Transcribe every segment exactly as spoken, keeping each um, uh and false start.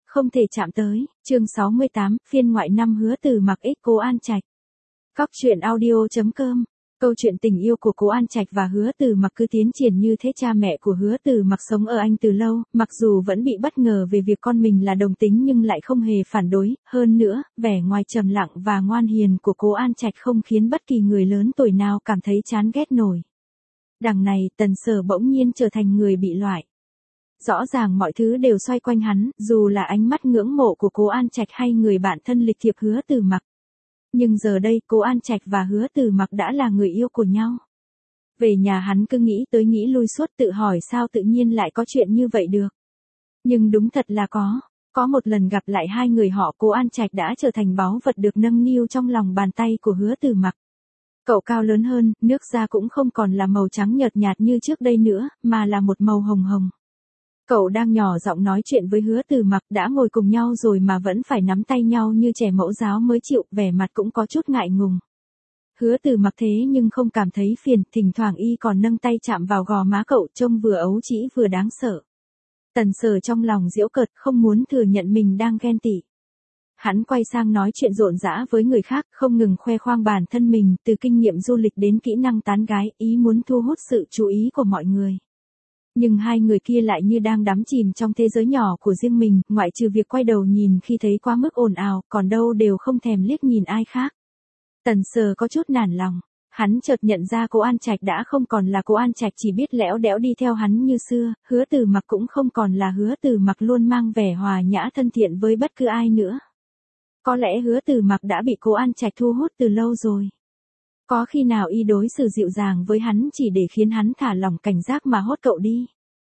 Không thể chạm tới, chương sáu mươi tám, phiên ngoại năm Hứa Từ Mặc x Cố An Trạch. Cóc truyện audio chấm com. Câu chuyện tình yêu của Cố An Trạch và Hứa Từ Mặc cứ tiến triển như thế. Cha mẹ của Hứa Từ Mặc sống ở Anh từ lâu, mặc dù vẫn bị bất ngờ về việc con mình là đồng tính nhưng lại không hề phản đối, hơn nữa, vẻ ngoài trầm lặng và ngoan hiền của Cố An Trạch không khiến bất kỳ người lớn tuổi nào cảm thấy chán ghét nổi. Đằng này, Tần Sở bỗng nhiên trở thành người bị loại. Rõ ràng mọi thứ đều xoay quanh hắn, dù là ánh mắt ngưỡng mộ của Cố An Trạch hay người bạn thân lịch thiệp Hứa Từ Mặc. Nhưng giờ đây Cố An Trạch và Hứa Từ Mặc đã là người yêu của nhau. Về nhà hắn cứ nghĩ tới nghĩ lui suốt, tự hỏi sao tự nhiên lại có chuyện như vậy được. Nhưng đúng thật là có. Có một lần gặp lại hai người họ, Cố An Trạch đã trở thành báu vật được nâng niu trong lòng bàn tay của Hứa Từ Mặc. Cậu cao lớn hơn, nước da cũng không còn là màu trắng nhợt nhạt như trước đây nữa, mà là một màu hồng hồng. Cậu đang nhỏ giọng nói chuyện với Hứa Từ Mặc, đã ngồi cùng nhau rồi mà vẫn phải nắm tay nhau như trẻ mẫu giáo mới chịu, vẻ mặt cũng có chút ngại ngùng. Hứa Từ Mặc thế nhưng không cảm thấy phiền, thỉnh thoảng y còn nâng tay chạm vào gò má cậu, trông vừa ấu trĩ vừa đáng sợ. Tần Sở trong lòng giễu cợt, không muốn thừa nhận mình đang ghen tị. Hắn quay sang nói chuyện rộn rã với người khác, không ngừng khoe khoang bản thân mình, từ kinh nghiệm du lịch đến kỹ năng tán gái, ý muốn thu hút sự chú ý của mọi người. Nhưng hai người kia lại như đang đắm chìm trong thế giới nhỏ của riêng mình, ngoại trừ việc quay đầu nhìn khi thấy quá mức ồn ào, còn đâu đều không thèm liếc nhìn ai khác. Tần Sở có chút nản lòng, hắn chợt nhận ra Cố An Trạch đã không còn là Cố An Trạch chỉ biết lẽo đẽo đi theo hắn như xưa, Hứa Từ Mặc cũng không còn là Hứa Từ Mặc luôn mang vẻ hòa nhã thân thiện với bất cứ ai nữa. Có lẽ Hứa Từ Mặc đã bị Cố An Trạch thu hút từ lâu rồi. Có khi nào y đối xử dịu dàng với hắn chỉ để khiến hắn thả lỏng cảnh giác mà hốt cậu đi.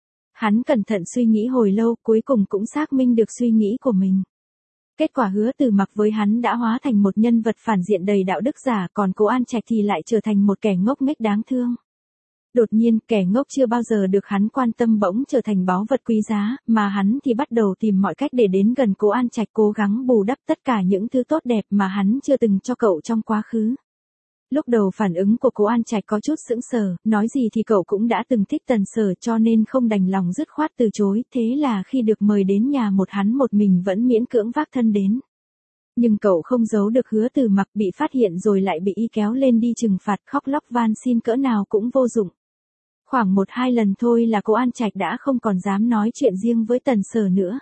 Hắn cẩn thận suy nghĩ hồi lâu, cuối cùng cũng xác minh được suy nghĩ của mình. Kết quả Hứa Từ Mặc với hắn đã hóa thành một nhân vật phản diện đầy đạo đức giả, còn Cố An Trạch thì lại trở thành một kẻ ngốc nghếch đáng thương. Đột nhiên, kẻ ngốc chưa bao giờ được hắn quan tâm bỗng trở thành báu vật quý giá, mà hắn thì bắt đầu tìm mọi cách để đến gần Cố An Trạch, cố gắng bù đắp tất cả những thứ tốt đẹp mà hắn chưa từng cho cậu trong quá khứ. Lúc đầu phản ứng của Cố An Trạch có chút sững sờ, nói gì thì cậu cũng đã từng thích Tần Sở cho nên không đành lòng dứt khoát từ chối, thế là khi được mời đến nhà một hắn một mình vẫn miễn cưỡng vác thân đến. Nhưng cậu không giấu được Hứa Từ Mặc, bị phát hiện rồi lại bị y kéo lên đi trừng phạt, khóc lóc van xin cỡ nào cũng vô dụng. Khoảng một hai lần thôi là Cố An Trạch đã không còn dám nói chuyện riêng với Tần Sở nữa.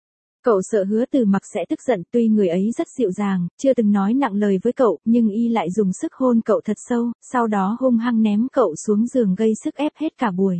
Cậu sợ Hứa Từ Mặc sẽ tức giận, tuy người ấy rất dịu dàng, chưa từng nói nặng lời với cậu, nhưng y lại dùng sức hôn cậu thật sâu, sau đó hung hăng ném cậu xuống giường gây sức ép hết cả buổi.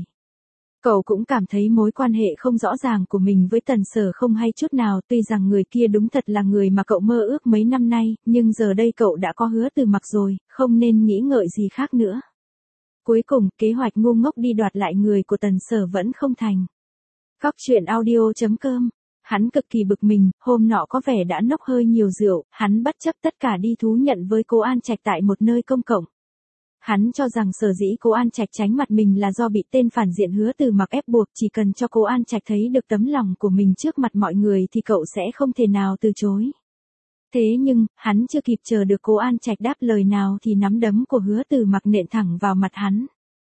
Cậu cũng cảm thấy mối quan hệ không rõ ràng của mình với Tần Sở không hay chút nào, tuy rằng người kia đúng thật là người mà cậu mơ ước mấy năm nay, nhưng giờ đây cậu đã có Hứa Từ Mặc rồi, không nên nghĩ ngợi gì khác nữa. Cuối cùng, kế hoạch ngu ngốc đi đoạt lại người của Tần Sở vẫn không thành. Cóc truyện audio chấm com. Hắn cực kỳ bực mình, hôm nọ có vẻ đã nốc hơi nhiều rượu, hắn bất chấp tất cả đi thú nhận với Cố An Trạch tại một nơi công cộng. Hắn cho rằng sở dĩ Cố An Trạch tránh mặt mình là do bị tên phản diện Hứa Từ Mặc ép buộc, chỉ cần cho Cố An Trạch thấy được tấm lòng của mình trước mặt mọi người thì cậu sẽ không thể nào từ chối. Thế nhưng, hắn chưa kịp chờ được Cố An Trạch đáp lời nào thì nắm đấm của Hứa Từ Mặc nện thẳng vào mặt hắn.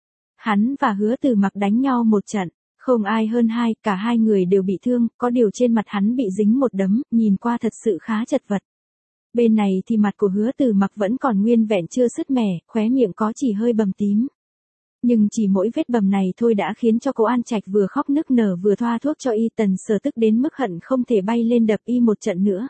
Hắn và Hứa Từ Mặc đánh nhau một trận. Không ai hơn hai, cả hai người đều bị thương, có điều trên mặt hắn bị dính một đấm, nhìn qua thật sự khá chật vật. Bên này thì mặt của Hứa Từ Mặc vẫn còn nguyên vẹn chưa sứt mẻ, khóe miệng có chỉ hơi bầm tím. Nhưng chỉ mỗi vết bầm này thôi đã khiến cho Cố An Trạch vừa khóc nức nở vừa thoa thuốc cho y. Tần Sở tức đến mức hận không thể bay lên đập y một trận nữa.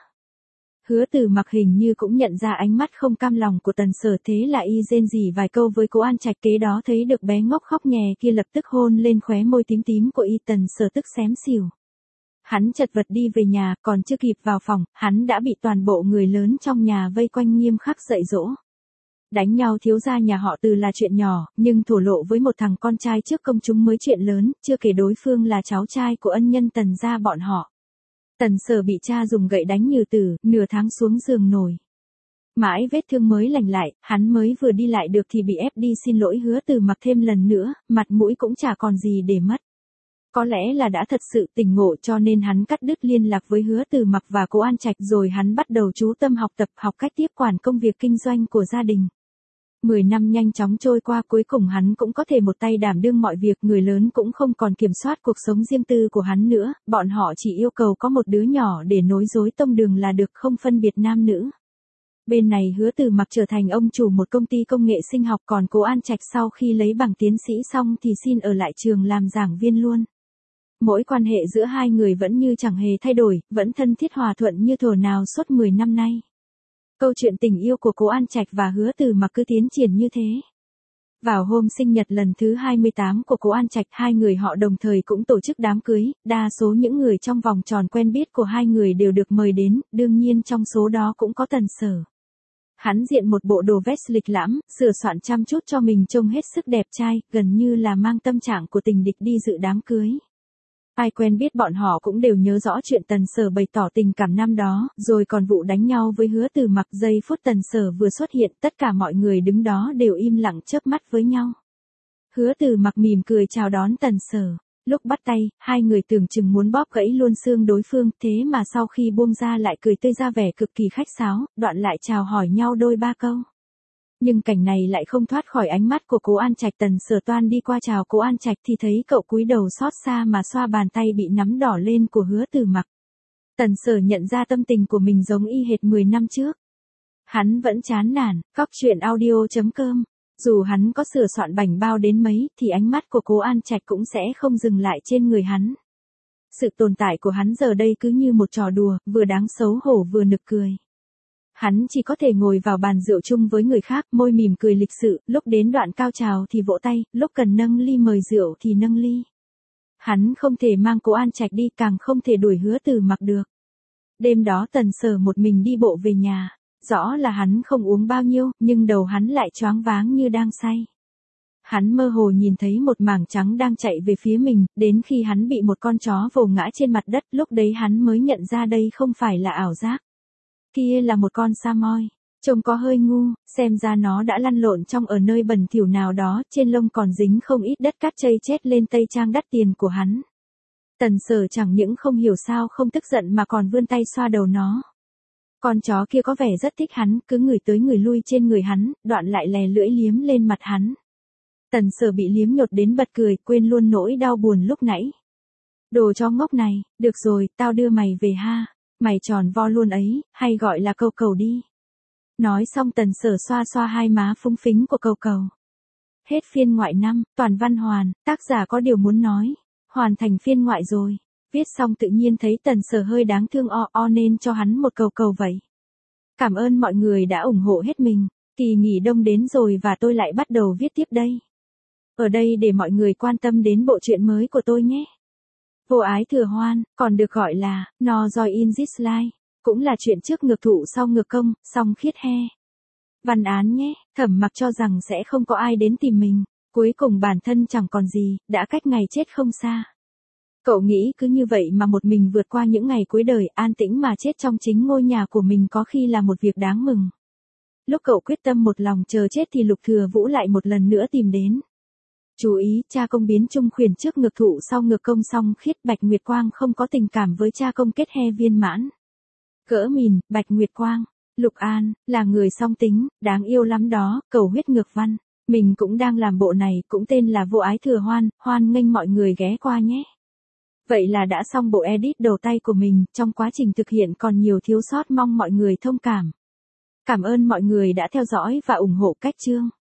Hứa Từ Mặc hình như cũng nhận ra ánh mắt không cam lòng của Tần Sở, thế là y rên rỉ vài câu với Cố An Trạch, kế đó thấy được bé ngốc khóc nhè kia lập tức hôn lên khóe môi tím tím của y. Tần Sở tức xém xỉu. Hắn chật vật đi về nhà, còn chưa kịp vào phòng, hắn đã bị toàn bộ người lớn trong nhà vây quanh nghiêm khắc dạy dỗ. Đánh nhau thiếu gia nhà họ Từ là chuyện nhỏ, nhưng thổ lộ với một thằng con trai trước công chúng mới chuyện lớn, chưa kể đối phương là cháu trai của ân nhân Tần gia bọn họ. Tần Sở bị cha dùng gậy đánh như tử, nửa tháng xuống giường nổi. Mãi vết thương mới lành lại, hắn mới vừa đi lại được thì bị ép đi xin lỗi Hứa Từ Mặc thêm lần nữa, mặt mũi cũng chả còn gì để mất. Có lẽ là đã thật sự tỉnh ngộ cho nên hắn cắt đứt liên lạc với Hứa Từ Mặc và Cố An Trạch, rồi hắn bắt đầu chú tâm học tập, học cách tiếp quản công việc kinh doanh của gia đình. Mười năm nhanh chóng trôi qua, cuối cùng hắn cũng có thể một tay đảm đương mọi việc, người lớn cũng không còn kiểm soát cuộc sống riêng tư của hắn nữa, bọn họ chỉ yêu cầu có một đứa nhỏ để nối rối tông đường là được, không phân biệt nam nữ. Bên này Hứa Từ Mặc trở thành ông chủ một công ty công nghệ sinh học, còn Cố An Trạch sau khi lấy bằng tiến sĩ xong thì xin ở lại trường làm giảng viên luôn. Mỗi quan hệ giữa hai người vẫn như chẳng hề thay đổi, vẫn thân thiết hòa thuận như thuở nào suốt mười năm nay. Câu chuyện tình yêu của Cố An Trạch và Hứa Từ Mặc cứ tiến triển như thế. Vào hôm sinh nhật lần thứ hai mươi tám của Cố An Trạch, hai người họ đồng thời cũng tổ chức đám cưới, đa số những người trong vòng tròn quen biết của hai người đều được mời đến, đương nhiên trong số đó cũng có Tần Sở. Hắn diện một bộ đồ vest lịch lãm, sửa soạn chăm chút cho mình trông hết sức đẹp trai, gần như là mang tâm trạng của tình địch đi dự đám cưới. Ai quen biết bọn họ cũng đều nhớ rõ chuyện Tần Sở bày tỏ tình cảm năm đó, rồi còn vụ đánh nhau với Hứa Từ Mặc. Giây phút Tần Sở vừa xuất hiện, tất cả mọi người đứng đó đều im lặng chớp mắt với nhau. Hứa Từ Mặc mỉm cười chào đón Tần Sở. Lúc bắt tay, hai người tưởng chừng muốn bóp gãy luôn xương đối phương, thế mà sau khi buông ra lại cười tươi ra vẻ cực kỳ khách sáo, đoạn lại chào hỏi nhau đôi ba câu. Nhưng cảnh này lại không thoát khỏi ánh mắt của Cố An Trạch. Tần Sở toan đi qua chào Cố An Trạch thì thấy cậu cúi đầu xót xa mà xoa bàn tay bị nắm đỏ lên của Hứa Từ Mặc. Tần Sở nhận ra tâm tình của mình giống y hệt mười năm trước. Hắn vẫn chán nản. Cóc truyện audio chấm com. Dù hắn có sửa soạn bảnh bao đến mấy thì ánh mắt của Cố An Trạch cũng sẽ không dừng lại trên người hắn. Sự tồn tại của hắn giờ đây cứ như một trò đùa, vừa đáng xấu hổ vừa nực cười. Hắn chỉ có thể ngồi vào bàn rượu chung với người khác, môi mỉm cười lịch sự, lúc đến đoạn cao trào thì vỗ tay, lúc cần nâng ly mời rượu thì nâng ly. Hắn không thể mang Cố An Trạch đi, càng không thể đuổi Hứa Từ Mặc được. Đêm đó Tần Sở một mình đi bộ về nhà, rõ là hắn không uống bao nhiêu, nhưng đầu hắn lại choáng váng như đang say. Hắn mơ hồ nhìn thấy một mảng trắng đang chạy về phía mình, đến khi hắn bị một con chó vồ ngã trên mặt đất, lúc đấy hắn mới nhận ra đây không phải là ảo giác. Kia là một con Samoy, trông có hơi ngu, xem ra nó đã lăn lộn trong ở nơi bẩn thỉu nào đó, trên lông còn dính không ít đất cát chây chết lên tây trang đắt tiền của hắn. Tần Sở chẳng những không hiểu sao không tức giận mà còn vươn tay xoa đầu nó. Con chó kia có vẻ rất thích hắn, cứ ngửi tới ngửi lui trên người hắn, đoạn lại lè lưỡi liếm lên mặt hắn. Tần Sở bị liếm nhột đến bật cười, quên luôn nỗi đau buồn lúc nãy. Đồ chó ngốc này, được rồi, tao đưa mày về ha. Mày tròn vo luôn ấy, hay gọi là Cầu Cầu đi. Nói xong Tần Sở xoa xoa hai má phúng phính của Cầu Cầu. Hết phiên ngoại năm, toàn văn hoàn, tác giả có điều muốn nói. Hoàn thành phiên ngoại rồi. Viết xong tự nhiên thấy Tần Sở hơi đáng thương o o nên cho hắn một cầu cầu vậy. Cảm ơn mọi người đã ủng hộ hết mình. Kỳ nghỉ đông đến rồi và tôi lại bắt đầu viết tiếp đây. Ở đây để mọi người quan tâm đến bộ truyện mới của tôi nhé. Vô Ái Thừa Hoan, còn được gọi là No Joy in This Life, cũng là chuyện trước ngược thụ sau ngược công, song khiết he. Văn án nhé, Thẩm Mặc cho rằng sẽ không có ai đến tìm mình, cuối cùng bản thân chẳng còn gì, đã cách ngày chết không xa. Cậu nghĩ cứ như vậy mà một mình vượt qua những ngày cuối đời, an tĩnh mà chết trong chính ngôi nhà của mình có khi là một việc đáng mừng. Lúc cậu quyết tâm một lòng chờ chết thì Lục Thừa Vũ lại một lần nữa tìm đến. Chú ý, cha công biến chung khuyển trước ngược thụ sau ngược công song khiết. Bạch Nguyệt Quang không có tình cảm với cha công kết he viên mãn. Cỡ mìn, Bạch Nguyệt Quang, Lục An, là người song tính, đáng yêu lắm đó, cầu huyết ngược văn. Mình cũng đang làm bộ này, cũng tên là Vô Ái Thừa Hoan, hoan nghênh mọi người ghé qua nhé. Vậy là đã xong bộ edit đầu tay của mình, trong quá trình thực hiện còn nhiều thiếu sót, mong mọi người thông cảm. Cảm ơn mọi người đã theo dõi và ủng hộ cách chương.